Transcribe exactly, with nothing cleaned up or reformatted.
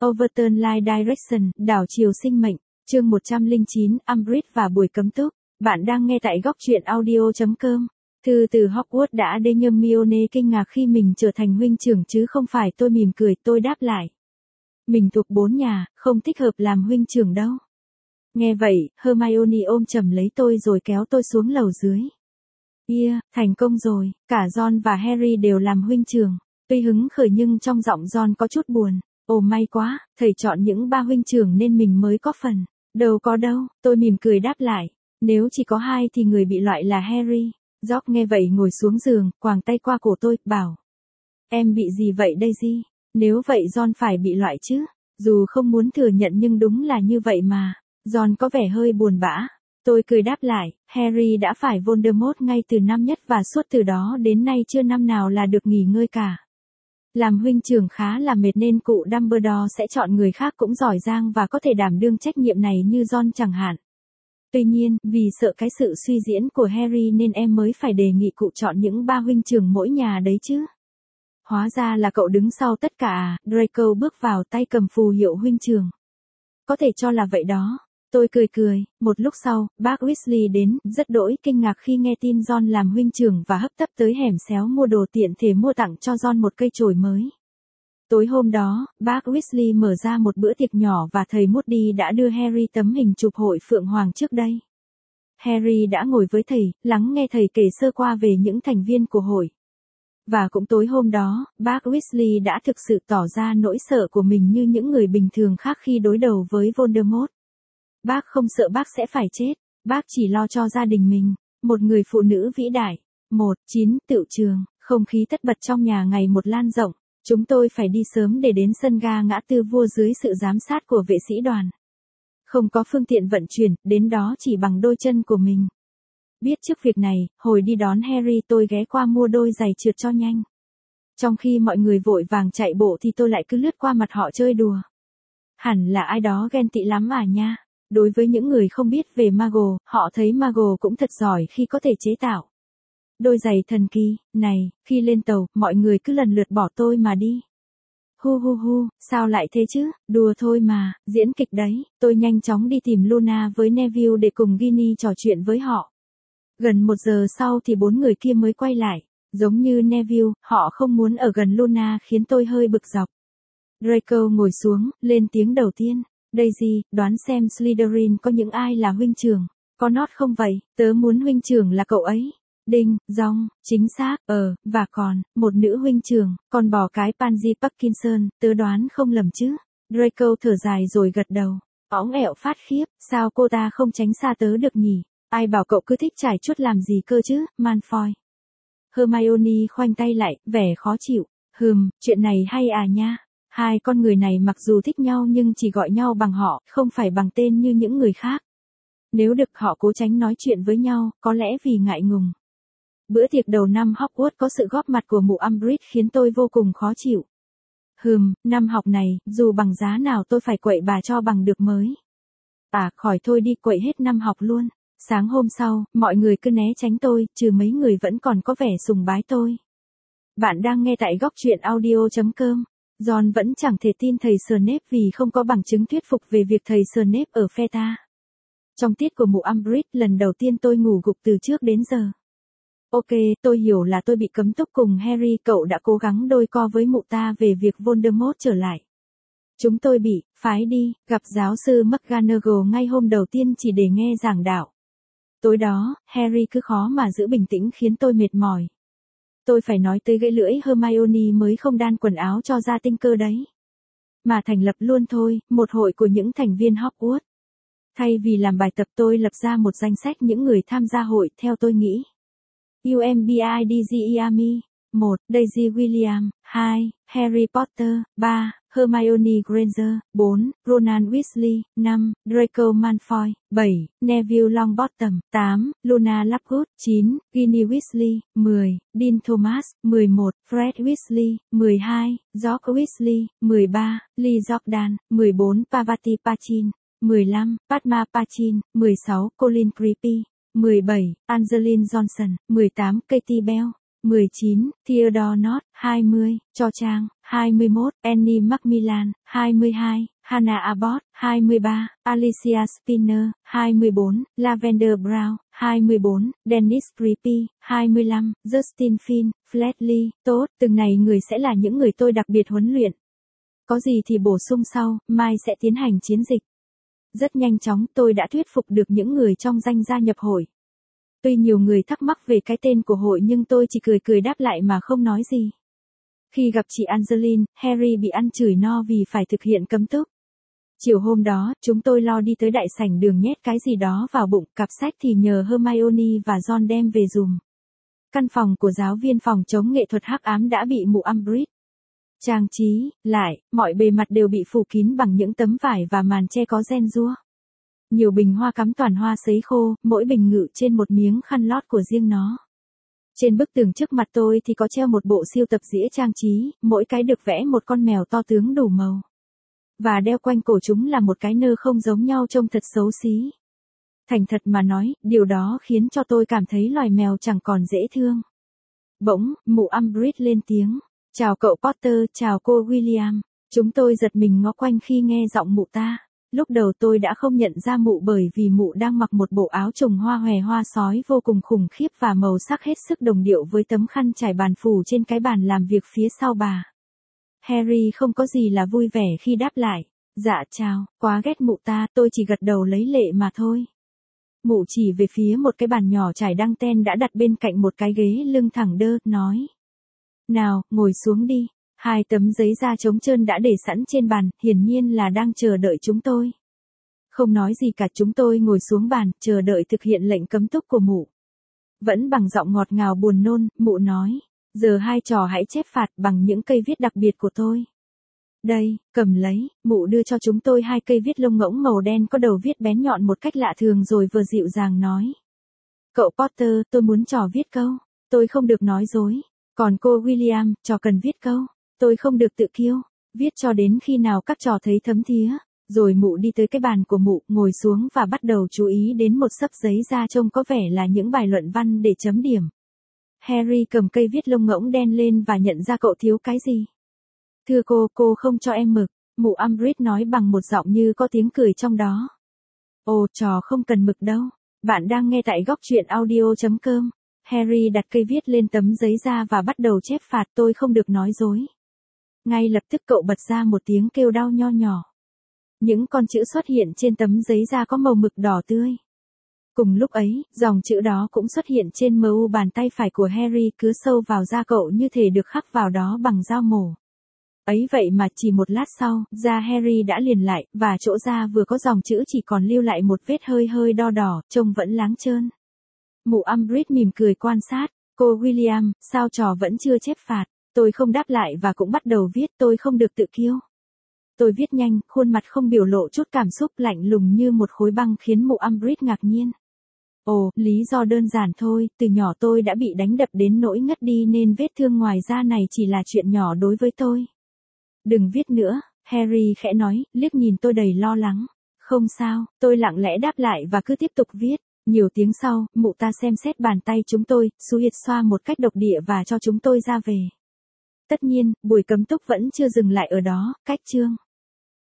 Overturn Life Direction, đảo chiều sinh mệnh, chương một trăm lẻ chín, Umbridge và buổi cấm túc. Bạn đang nghe tại góc truyện audio chấm com. Thư từ Hogwarts đã đến Hermione kinh ngạc khi mình trở thành huynh trưởng chứ không phải. Tôi mỉm cười, tôi đáp lại. Mình thuộc bốn nhà, không thích hợp làm huynh trưởng đâu. Nghe vậy, Hermione ôm chầm lấy tôi rồi kéo tôi xuống lầu dưới. Yeah, thành công rồi, cả Ron và Harry đều làm huynh trưởng. Tuy hứng khởi nhưng trong giọng Ron có chút buồn. Ồ may quá, thầy chọn những ba huynh trưởng nên mình mới có phần. Đâu có đâu, tôi mỉm cười đáp lại. Nếu chỉ có hai thì người bị loại là Harry. George nghe vậy ngồi xuống giường, quàng tay qua cổ tôi, bảo. Em bị gì vậy Daisy? Nếu vậy Ron phải bị loại chứ. Dù không muốn thừa nhận nhưng đúng là như vậy mà. Ron có vẻ hơi buồn bã. Tôi cười đáp lại, Harry đã phải Voldemort ngay từ năm nhất và suốt từ đó đến nay chưa năm nào là được nghỉ ngơi cả. Làm huynh trưởng khá là mệt nên cụ Dumbledore sẽ chọn người khác cũng giỏi giang và có thể đảm đương trách nhiệm này như Ron chẳng hạn. Tuy nhiên, vì sợ cái sự suy diễn của Harry nên em mới phải đề nghị cụ chọn những ba huynh trưởng mỗi nhà đấy chứ. Hóa ra là cậu đứng sau tất cả à, Draco bước vào tay cầm phù hiệu huynh trưởng. Có thể cho là vậy đó. Tôi cười cười, một lúc sau, bác Weasley đến, rất đỗi kinh ngạc khi nghe tin Ron làm huynh trưởng và hấp tấp tới hẻm xéo mua đồ tiện thể mua tặng cho Ron một cây chổi mới. Tối hôm đó, bác Weasley mở ra một bữa tiệc nhỏ và thầy Moody đã đưa Harry tấm hình chụp hội Phượng Hoàng trước đây. Harry đã ngồi với thầy, lắng nghe thầy kể sơ qua về những thành viên của hội. Và cũng tối hôm đó, bác Weasley đã thực sự tỏ ra nỗi sợ của mình như những người bình thường khác khi đối đầu với Voldemort. Bác không sợ bác sẽ phải chết, bác chỉ lo cho gia đình mình. Một người phụ nữ vĩ đại. một chín Tựu trường, không khí tất bật trong nhà ngày một lan rộng. Chúng tôi phải đi sớm để đến sân ga ngã tư vua dưới sự giám sát của vệ sĩ đoàn. Không có phương tiện vận chuyển, đến đó chỉ bằng đôi chân của mình. Biết trước việc này, hồi đi đón Harry tôi ghé qua mua đôi giày trượt cho nhanh. Trong khi mọi người vội vàng chạy bộ thì tôi lại cứ lướt qua mặt họ chơi đùa. Hẳn là ai đó ghen tị lắm à nha. Đối với những người không biết về Mago, họ thấy Mago cũng thật giỏi khi có thể chế tạo đôi giày thần kỳ. Này, khi lên tàu, mọi người cứ lần lượt bỏ tôi mà đi. Hu hu hu, sao lại thế chứ, đùa thôi mà, diễn kịch đấy. Tôi nhanh chóng đi tìm Luna với Neville để cùng Ginny trò chuyện với họ. Gần một giờ sau thì bốn người kia mới quay lại. Giống như Neville, họ không muốn ở gần Luna khiến tôi hơi bực dọc. Draco ngồi xuống, lên tiếng đầu tiên. Daisy, đoán xem Slytherin có những ai là huynh trưởng. Có Nott không vậy? Tớ muốn huynh trưởng là cậu ấy. Đinh, Dong, chính xác, ờ, và còn, một nữ huynh trưởng, còn bỏ cái Pansy Parkinson, tớ đoán không lầm chứ. Draco thở dài rồi gật đầu. Óng ẹo phát khiếp, sao cô ta không tránh xa tớ được nhỉ? Ai bảo cậu cứ thích trải chuốt làm gì cơ chứ, Malfoy. Hermione khoanh tay lại, vẻ khó chịu. Hừm, chuyện này hay à nha. Hai con người này mặc dù thích nhau nhưng chỉ gọi nhau bằng họ, không phải bằng tên như những người khác. Nếu được họ cố tránh nói chuyện với nhau, có lẽ vì ngại ngùng. Bữa tiệc đầu năm Hogwarts có sự góp mặt của mụ Umbridge khiến tôi vô cùng khó chịu. Hừm, năm học này, dù bằng giá nào tôi phải quậy bà cho bằng được mới. À, khỏi thôi đi quậy hết năm học luôn. Sáng hôm sau, mọi người cứ né tránh tôi, trừ mấy người vẫn còn có vẻ sùng bái tôi. Bạn đang nghe tại góc truyện audio chấm com. Ron vẫn chẳng thể tin thầy Snape vì không có bằng chứng thuyết phục về việc thầy Snape ở phe ta. Trong tiết của mụ Umbridge, lần đầu tiên tôi ngủ gục từ trước đến giờ. Ok, tôi hiểu là tôi bị cấm túc cùng Harry, cậu đã cố gắng đôi co với mụ ta về việc Voldemort trở lại. Chúng tôi bị phái đi, gặp giáo sư McGonagall ngay hôm đầu tiên chỉ để nghe giảng đạo. Tối đó, Harry cứ khó mà giữ bình tĩnh khiến tôi mệt mỏi. Tôi phải nói tới gãy lưỡi Hermione mới không đan quần áo cho ra tinh cơ đấy. Mà thành lập luôn thôi, một hội của những thành viên Hogwarts. Thay vì làm bài tập tôi lập ra một danh sách những người tham gia hội theo tôi nghĩ. Umbidge Army. một. Daisy Williams. hai. Harry Potter. ba. Hermione Granger. bốn. Ronald Weasley. năm. Draco Malfoy. bảy. Neville Longbottom. tám. Luna Lovegood. chín. Ginny Weasley. mười. Dean Thomas. mười một. Fred Weasley. mười hai. George Weasley. mười ba. Lee Jordan. mười bốn. Pavati Pachin. mười lăm. Padma Pachin. mười sáu. Colin Creepy. mười bảy. Angeline Johnson. mười tám. Katie Bell. mười chín, Theodore Knott, hai mươi, Cho Chang, hai mươi mốt, Annie Macmillan, hai mươi hai, Hannah Abbott, hai mươi ba, Alicia Spinner, hai mươi bốn, Lavender Brown, hai mươi bốn, Dennis Creepy, hai mươi lăm, Justin Finn, Fledley, tốt, từng này người sẽ là những người tôi đặc biệt huấn luyện. Có gì thì bổ sung sau, mai sẽ tiến hành chiến dịch. Rất nhanh chóng tôi đã thuyết phục được những người trong danh gia nhập hội. Tuy nhiều người thắc mắc về cái tên của hội nhưng tôi chỉ cười cười đáp lại mà không nói gì. Khi gặp chị Angeline, Harry bị ăn chửi no vì phải thực hiện cấm túc. Chiều hôm đó, chúng tôi lo đi tới đại sảnh đường nhét cái gì đó vào bụng, cặp sách thì nhờ Hermione và Ron đem về dùm. Căn phòng của giáo viên phòng chống nghệ thuật hắc ám đã bị mụ Umbridge trang trí lại, mọi bề mặt đều bị phủ kín bằng những tấm vải và màn che có ren rua. Nhiều bình hoa cắm toàn hoa sấy khô, mỗi bình ngự trên một miếng khăn lót của riêng nó. Trên bức tường trước mặt tôi thì có treo một bộ siêu tập dĩa trang trí, mỗi cái được vẽ một con mèo to tướng đủ màu. Và đeo quanh cổ chúng là một cái nơ không giống nhau trông thật xấu xí. Thành thật mà nói, điều đó khiến cho tôi cảm thấy loài mèo chẳng còn dễ thương. Bỗng, mụ Umbridge lên tiếng. Chào cậu Potter, chào cô William. Chúng tôi giật mình ngó quanh khi nghe giọng mụ ta. Lúc đầu tôi đã không nhận ra mụ bởi vì mụ đang mặc một bộ áo trùng hoa hòe hoa sói vô cùng khủng khiếp và màu sắc hết sức đồng điệu với tấm khăn trải bàn phủ trên cái bàn làm việc phía sau bà. Harry không có gì là vui vẻ khi đáp lại. Dạ chào, quá ghét mụ ta, tôi chỉ gật đầu lấy lệ mà thôi. Mụ chỉ về phía một cái bàn nhỏ trải đăng ten đã đặt bên cạnh một cái ghế lưng thẳng đơ, nói. Nào, ngồi xuống đi. Hai tấm giấy da trống trơn đã để sẵn trên bàn, hiển nhiên là đang chờ đợi chúng tôi. Không nói gì cả, chúng tôi ngồi xuống bàn, chờ đợi thực hiện lệnh cấm túc của mụ. Vẫn bằng giọng ngọt ngào buồn nôn, mụ nói. Giờ hai trò hãy chép phạt bằng những cây viết đặc biệt của tôi. Đây, cầm lấy, mụ đưa cho chúng tôi hai cây viết lông ngỗng màu đen có đầu viết bén nhọn một cách lạ thường rồi vừa dịu dàng nói. Cậu Potter, tôi muốn trò viết câu. Tôi không được nói dối. Còn cô William, trò cần viết câu. Tôi không được tự kiêu. Viết cho đến khi nào các trò thấy thấm thía. Rồi mụ đi tới cái bàn của mụ, ngồi xuống và bắt đầu chú ý đến một xấp giấy da trông có vẻ là những bài luận văn để chấm điểm. Harry cầm cây viết lông ngỗng đen lên và nhận ra cậu thiếu cái gì. Thưa cô, cô không cho em mực. Mụ Umbridge nói bằng một giọng như có tiếng cười trong đó. Ồ, trò không cần mực đâu. Bạn đang nghe tại góc truyện audio chấm com. Harry đặt cây viết lên tấm giấy da và bắt đầu chép phạt, tôi không được nói dối. Ngay lập tức cậu bật ra một tiếng kêu đau nho nhỏ. Những con chữ xuất hiện trên tấm giấy da có màu mực đỏ tươi. Cùng lúc ấy, dòng chữ đó cũng xuất hiện trên mu bàn tay phải của Harry, cứ sâu vào da cậu như thể được khắc vào đó bằng dao mổ. Ấy vậy mà chỉ một lát sau, da Harry đã liền lại, và chỗ da vừa có dòng chữ chỉ còn lưu lại một vết hơi hơi đo đỏ, trông vẫn láng trơn. Mụ Umbridge mỉm cười quan sát. Cô William, sao trò vẫn chưa chép phạt? Tôi không đáp lại và cũng bắt đầu viết, tôi không được tự kiêu. Tôi viết nhanh, khuôn mặt không biểu lộ chút cảm xúc, lạnh lùng như một khối băng khiến mụ Umbridge ngạc nhiên. Ồ, lý do đơn giản thôi, từ nhỏ tôi đã bị đánh đập đến nỗi ngất đi nên vết thương ngoài da này chỉ là chuyện nhỏ đối với tôi. Đừng viết nữa, Harry khẽ nói, liếc nhìn tôi đầy lo lắng. Không sao, tôi lặng lẽ đáp lại và cứ tiếp tục viết. Nhiều tiếng sau, mụ ta xem xét bàn tay chúng tôi, xuyệt xoa một cách độc địa và cho chúng tôi ra về. Tất nhiên, buổi cấm túc vẫn chưa dừng lại ở đó, cách chương.